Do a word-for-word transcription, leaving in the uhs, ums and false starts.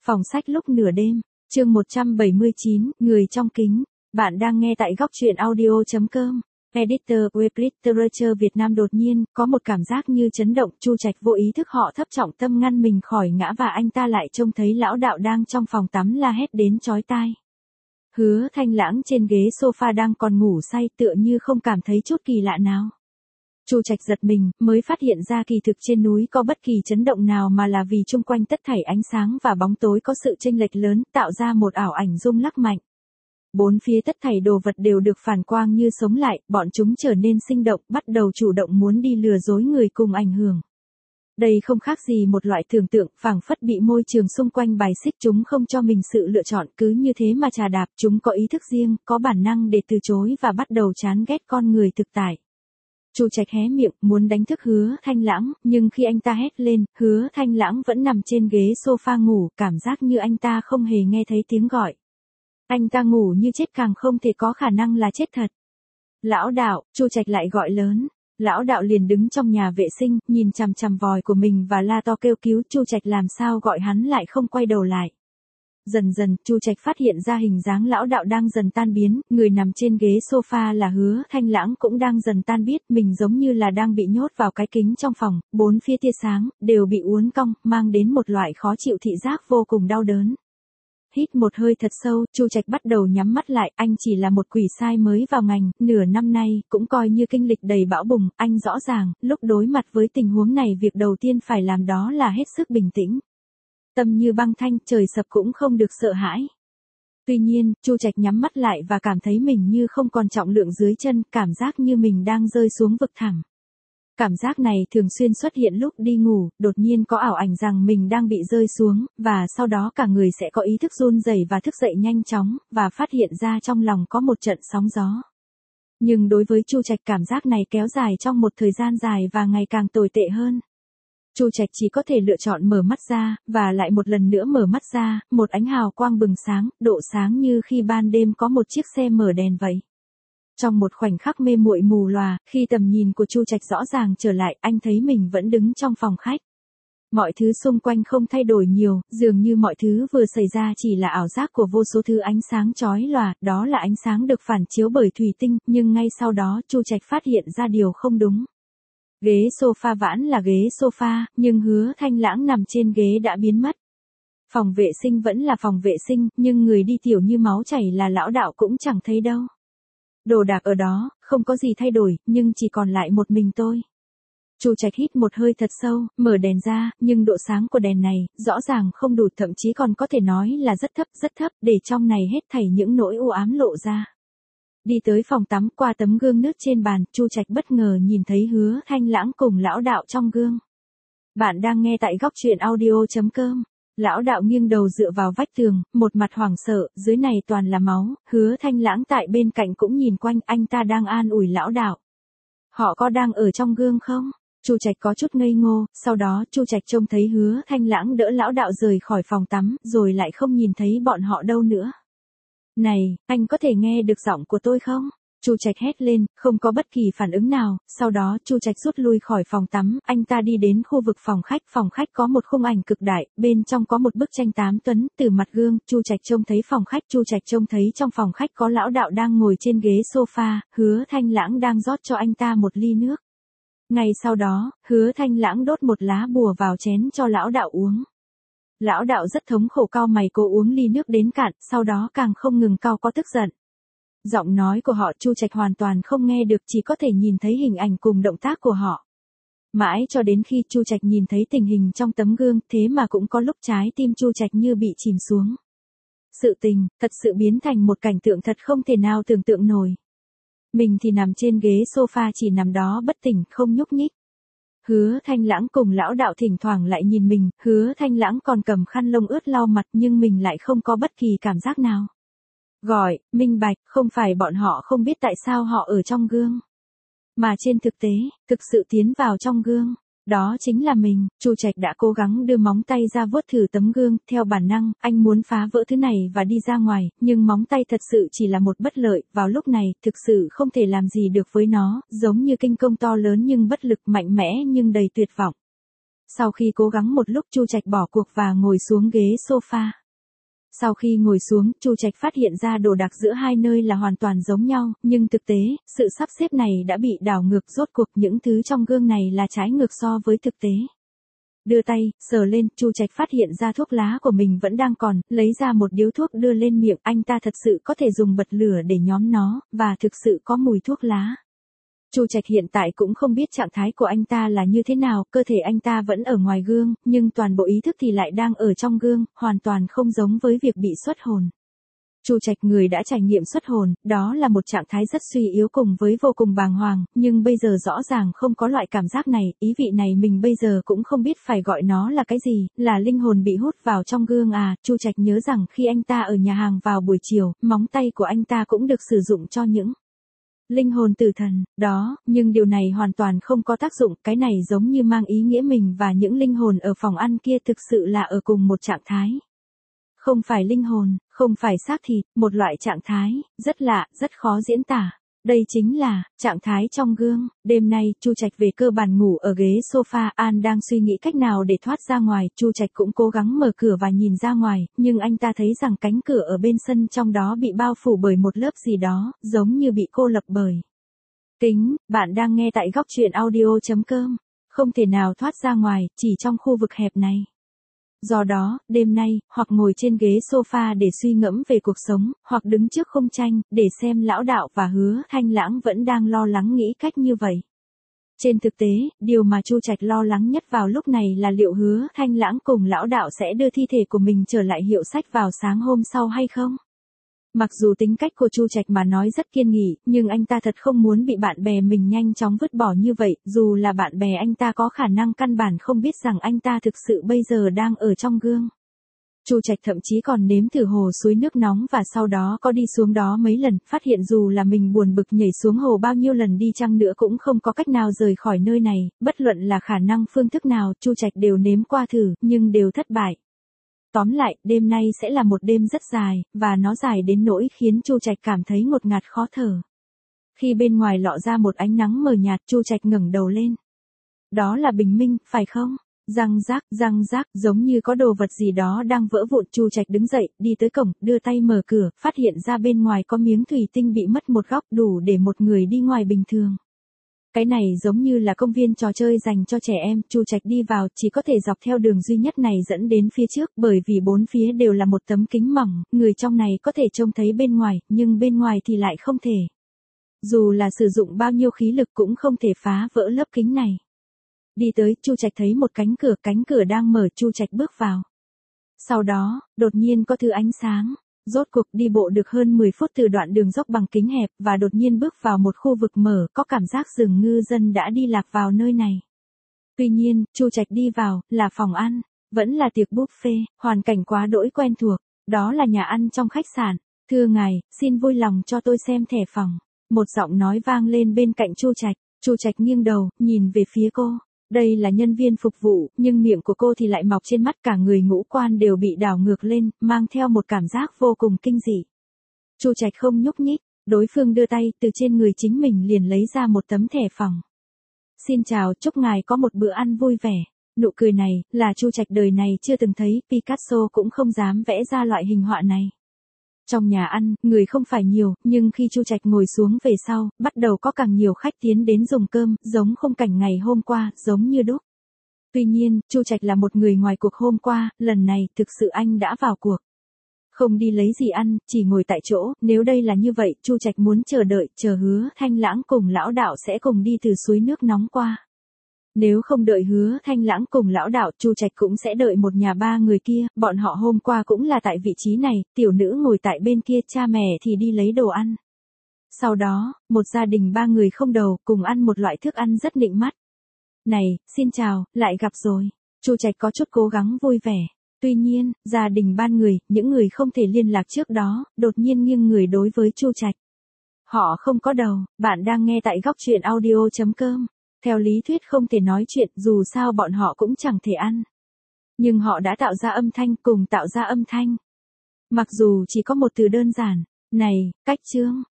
Phòng sách lúc nửa đêm, chương một trăm bảy mươi chín, người trong kính. Bạn đang nghe tại góc truyện audio.com. Editor web Literature Việt Nam. Đột nhiên, có một cảm giác như chấn động. Chu Trạch vô ý thức họ thấp trọng tâm ngăn mình khỏi ngã và anh ta lại trông thấy lão đạo đang trong phòng tắm la hét đến chói tai. Hứa Thanh Lãng trên ghế sofa đang còn ngủ say tựa như không cảm thấy chút kỳ lạ nào. Chu Trạch giật mình, mới phát hiện ra kỳ thực trên núi có bất kỳ chấn động nào mà là vì chung quanh tất thảy ánh sáng và bóng tối có sự chênh lệch lớn, tạo ra một ảo ảnh rung lắc mạnh. Bốn phía tất thảy đồ vật đều được phản quang như sống lại, bọn chúng trở nên sinh động, bắt đầu chủ động muốn đi lừa dối người cùng ảnh hưởng. Đây không khác gì một loại tưởng tượng, phảng phất bị môi trường xung quanh bài xích, chúng không cho mình sự lựa chọn, cứ như thế mà trà đạp. Chúng có ý thức riêng, có bản năng để từ chối và bắt đầu chán ghét con người thực tại. Chu Trạch hé miệng, muốn đánh thức Hứa Thanh Lãng, nhưng khi anh ta hét lên, Hứa Thanh Lãng vẫn nằm trên ghế sofa ngủ, cảm giác như anh ta không hề nghe thấy tiếng gọi. Anh ta ngủ như chết, càng không thể có khả năng là chết thật. Lão đạo, Chu Trạch lại gọi lớn. Lão đạo liền đứng trong nhà vệ sinh, nhìn chằm chằm vòi của mình và la to kêu cứu. Chu Trạch làm sao gọi hắn lại không quay đầu lại. Dần dần, Chu Trạch phát hiện ra hình dáng lão đạo đang dần tan biến, người nằm trên ghế sofa là Hứa Thanh Lãng cũng đang dần tan biết, mình giống như là đang bị nhốt vào cái kính trong phòng, bốn phía tia sáng, đều bị uốn cong, mang đến một loại khó chịu thị giác vô cùng đau đớn. Hít một hơi thật sâu, Chu Trạch bắt đầu nhắm mắt lại, anh chỉ là một quỷ sai mới vào ngành, nửa năm nay, cũng coi như kinh lịch đầy bão bùng, anh rõ ràng, lúc đối mặt với tình huống này việc đầu tiên phải làm đó là hết sức bình tĩnh. Tâm như băng thanh, trời sập cũng không được sợ hãi. Tuy nhiên, Chu Trạch nhắm mắt lại và cảm thấy mình như không còn trọng lượng dưới chân, cảm giác như mình đang rơi xuống vực thẳm. Cảm giác này thường xuyên xuất hiện lúc đi ngủ, đột nhiên có ảo ảnh rằng mình đang bị rơi xuống, và sau đó cả người sẽ có ý thức run rẩy và thức dậy nhanh chóng, và phát hiện ra trong lòng có một trận sóng gió. Nhưng đối với Chu Trạch cảm giác này kéo dài trong một thời gian dài và ngày càng tồi tệ hơn. Chu Trạch chỉ có thể lựa chọn mở mắt ra, và lại một lần nữa mở mắt ra, một ánh hào quang bừng sáng, độ sáng như khi ban đêm có một chiếc xe mở đèn vậy. Trong một khoảnh khắc mê muội mù lòa, khi tầm nhìn của Chu Trạch rõ ràng trở lại, anh thấy mình vẫn đứng trong phòng khách. Mọi thứ xung quanh không thay đổi nhiều, dường như mọi thứ vừa xảy ra chỉ là ảo giác của vô số thứ ánh sáng chói lòa, đó là ánh sáng được phản chiếu bởi thủy tinh, nhưng ngay sau đó Chu Trạch phát hiện ra điều không đúng. Ghế sofa vãn là ghế sofa, nhưng Hứa Thanh Lãng nằm trên ghế đã biến mất. Phòng vệ sinh vẫn là phòng vệ sinh, nhưng người đi tiểu như máu chảy là lão đạo cũng chẳng thấy đâu. Đồ đạc ở đó, không có gì thay đổi, nhưng chỉ còn lại một mình tôi. Chu Trạch hít một hơi thật sâu, mở đèn ra, nhưng độ sáng của đèn này, rõ ràng không đủ, thậm chí còn có thể nói là rất thấp, rất thấp, để trong này hết thảy những nỗi u ám lộ ra. Đi tới phòng tắm, qua tấm gương nước trên bàn, Chu Trạch bất ngờ nhìn thấy Hứa Thanh Lãng cùng lão đạo trong gương. Bạn đang nghe tại góc truyện audio.com. Lão đạo nghiêng đầu dựa vào vách tường, một mặt hoảng sợ, dưới này toàn là máu. Hứa Thanh Lãng tại bên cạnh cũng nhìn quanh, anh ta đang an ủi lão đạo. Họ có đang ở trong gương không? Chu Trạch có chút ngây ngô, sau đó Chu Trạch trông thấy Hứa Thanh Lãng đỡ lão đạo rời khỏi phòng tắm, rồi lại không nhìn thấy bọn họ đâu nữa. Này, anh có thể nghe được giọng của tôi không? Chu Trạch hét lên, không có bất kỳ phản ứng nào, sau đó Chu Trạch rút lui khỏi phòng tắm, anh ta đi đến khu vực phòng khách, phòng khách có một khung ảnh cực đại, bên trong có một bức tranh tám tuấn, từ mặt gương, Chu Trạch trông thấy phòng khách, Chu Trạch trông thấy trong phòng khách có lão đạo đang ngồi trên ghế sofa, Hứa Thanh Lãng đang rót cho anh ta một ly nước. Ngay sau đó, Hứa Thanh Lãng đốt một lá bùa vào chén cho lão đạo uống. Lão đạo rất thống khổ cau mày cố uống ly nước đến cạn, sau đó càng không ngừng cau có tức giận. Giọng nói của họ Chu Trạch hoàn toàn không nghe được, chỉ có thể nhìn thấy hình ảnh cùng động tác của họ. Mãi cho đến khi Chu Trạch nhìn thấy tình hình trong tấm gương, thế mà cũng có lúc trái tim Chu Trạch như bị chìm xuống. Sự tình, thật sự biến thành một cảnh tượng thật không thể nào tưởng tượng nổi. Mình thì nằm trên ghế sofa chỉ nằm đó bất tỉnh, không nhúc nhích. Hứa Thanh Lãng cùng lão đạo thỉnh thoảng lại nhìn mình, Hứa Thanh Lãng còn cầm khăn lông ướt lau mặt nhưng mình lại không có bất kỳ cảm giác nào. Gọi, minh bạch, không phải bọn họ không biết tại sao họ ở trong gương. Mà trên thực tế, thực sự tiến vào trong gương. Đó chính là mình. Chu Trạch đã cố gắng đưa móng tay ra vuốt thử tấm gương, theo bản năng, anh muốn phá vỡ thứ này và đi ra ngoài, nhưng móng tay thật sự chỉ là một bất lợi, vào lúc này, thực sự không thể làm gì được với nó, giống như kinh công to lớn nhưng bất lực, mạnh mẽ nhưng đầy tuyệt vọng. Sau khi cố gắng một lúc Chu Trạch bỏ cuộc và ngồi xuống ghế sofa. Sau khi ngồi xuống, Chu Trạch phát hiện ra đồ đạc giữa hai nơi là hoàn toàn giống nhau, nhưng thực tế, sự sắp xếp này đã bị đảo ngược, rốt cuộc những thứ trong gương này là trái ngược so với thực tế. Đưa tay, sờ lên, Chu Trạch phát hiện ra thuốc lá của mình vẫn đang còn, lấy ra một điếu thuốc đưa lên miệng, anh ta thật sự có thể dùng bật lửa để nhóm nó, và thực sự có mùi thuốc lá. Chu Trạch hiện tại cũng không biết trạng thái của anh ta là như thế nào, cơ thể anh ta vẫn ở ngoài gương, nhưng toàn bộ ý thức thì lại đang ở trong gương, hoàn toàn không giống với việc bị xuất hồn. Chu Trạch người đã trải nghiệm xuất hồn, đó là một trạng thái rất suy yếu cùng với vô cùng bàng hoàng, nhưng bây giờ rõ ràng không có loại cảm giác này, ý vị này mình bây giờ cũng không biết phải gọi nó là cái gì, là linh hồn bị hút vào trong gương à. Chu Trạch nhớ rằng khi anh ta ở nhà hàng vào buổi chiều, móng tay của anh ta cũng được sử dụng cho những linh hồn tử thần, đó, nhưng điều này hoàn toàn không có tác dụng, cái này giống như mang ý nghĩa mình và những linh hồn ở phòng ăn kia thực sự là ở cùng một trạng thái. Không phải linh hồn, không phải xác thịt, một loại trạng thái, rất lạ, rất khó diễn tả. Đây chính là, trạng thái trong gương. Đêm nay, Chu Trạch về cơ bản ngủ ở ghế sofa, An đang suy nghĩ cách nào để thoát ra ngoài, Chu Trạch cũng cố gắng mở cửa và nhìn ra ngoài, nhưng anh ta thấy rằng cánh cửa ở bên sân trong đó bị bao phủ bởi một lớp gì đó, giống như bị cô lập bởi kính. Bạn đang nghe tại góc truyện audio chấm com. Không thể nào thoát ra ngoài, chỉ trong khu vực hẹp này. Do đó, đêm nay, hoặc ngồi trên ghế sofa để suy ngẫm về cuộc sống, hoặc đứng trước khung tranh, để xem Lão Đạo và Hứa Thanh Lãng vẫn đang lo lắng nghĩ cách như vậy. Trên thực tế, điều mà Chu Trạch lo lắng nhất vào lúc này là liệu Hứa Thanh Lãng cùng Lão Đạo sẽ đưa thi thể của mình trở lại hiệu sách vào sáng hôm sau hay không? Mặc dù tính cách của Chu Trạch mà nói rất kiên nghị, nhưng anh ta thật không muốn bị bạn bè mình nhanh chóng vứt bỏ như vậy, dù là bạn bè anh ta có khả năng căn bản không biết rằng anh ta thực sự bây giờ đang ở trong gương. Chu Trạch thậm chí còn nếm thử hồ suối nước nóng và sau đó có đi xuống đó mấy lần, phát hiện dù là mình buồn bực nhảy xuống hồ bao nhiêu lần đi chăng nữa cũng không có cách nào rời khỏi nơi này, bất luận là khả năng phương thức nào, Chu Trạch đều nếm qua thử, nhưng đều thất bại. Tóm lại, đêm nay sẽ là một đêm rất dài, và nó dài đến nỗi khiến Chu Trạch cảm thấy ngột ngạt khó thở. Khi bên ngoài lọ ra một ánh nắng mờ nhạt, Chu Trạch ngẩng đầu lên. Đó là bình minh, phải không? Răng rác, răng rác, giống như có đồ vật gì đó đang vỡ vụn. Chu Trạch đứng dậy, đi tới cổng, đưa tay mở cửa, phát hiện ra bên ngoài có miếng thủy tinh bị mất một góc, đủ để một người đi ngoài bình thường. Cái này giống như là công viên trò chơi dành cho trẻ em, Chu Trạch đi vào, chỉ có thể dọc theo đường duy nhất này dẫn đến phía trước, bởi vì bốn phía đều là một tấm kính mỏng, người trong này có thể trông thấy bên ngoài, nhưng bên ngoài thì lại không thể. Dù là sử dụng bao nhiêu khí lực cũng không thể phá vỡ lớp kính này. Đi tới, Chu Trạch thấy một cánh cửa, cánh cửa đang mở, Chu Trạch bước vào. Sau đó, đột nhiên có thứ ánh sáng. Rốt cuộc đi bộ được hơn mười phút từ đoạn đường dốc bằng kính hẹp và đột nhiên bước vào một khu vực mở, có cảm giác dường ngư dân đã đi lạc vào nơi này. Tuy nhiên, Chu Trạch đi vào, là phòng ăn, vẫn là tiệc buffet, hoàn cảnh quá đỗi quen thuộc, đó là nhà ăn trong khách sạn. Thưa ngài, xin vui lòng cho tôi xem thẻ phòng. Một giọng nói vang lên bên cạnh Chu Trạch, Chu Trạch nghiêng đầu, nhìn về phía cô. Đây là nhân viên phục vụ, nhưng miệng của cô thì lại mọc trên mắt, cả người ngũ quan đều bị đảo ngược lên, mang theo một cảm giác vô cùng kinh dị. Chu Trạch không nhúc nhích, đối phương đưa tay từ trên người chính mình liền lấy ra một tấm thẻ phòng. Xin chào, chúc ngài có một bữa ăn vui vẻ. Nụ cười này, là Chu Trạch đời này chưa từng thấy, Picasso cũng không dám vẽ ra loại hình họa này. Trong nhà ăn, người không phải nhiều, nhưng khi Chu Trạch ngồi xuống về sau, bắt đầu có càng nhiều khách tiến đến dùng cơm, giống khung cảnh ngày hôm qua, giống như đúc. Tuy nhiên, Chu Trạch là một người ngoài cuộc hôm qua, lần này, thực sự anh đã vào cuộc. Không đi lấy gì ăn, chỉ ngồi tại chỗ, nếu đây là như vậy, Chu Trạch muốn chờ đợi, chờ Hứa Thanh Lãng cùng Lão Đạo sẽ cùng đi từ suối nước nóng qua. Nếu không đợi Hứa Thanh Lãng cùng Lão Đạo, Chu Trạch cũng sẽ đợi một nhà ba người kia, bọn họ hôm qua cũng là tại vị trí này, tiểu nữ ngồi tại bên kia, cha mẹ thì đi lấy đồ ăn. Sau đó, một gia đình ba người không đầu, cùng ăn một loại thức ăn rất nịnh mắt. Này, xin chào, lại gặp rồi. Chu Trạch có chút cố gắng vui vẻ. Tuy nhiên, gia đình ba người, những người không thể liên lạc trước đó, đột nhiên nghiêng người đối với Chu Trạch. Họ không có đầu, bạn đang nghe tại góc truyện audio chấm com. Theo lý thuyết không thể nói chuyện, dù sao bọn họ cũng chẳng thể ăn. Nhưng họ đã tạo ra âm thanh, cùng tạo ra âm thanh. Mặc dù chỉ có một từ đơn giản, này, cách chương.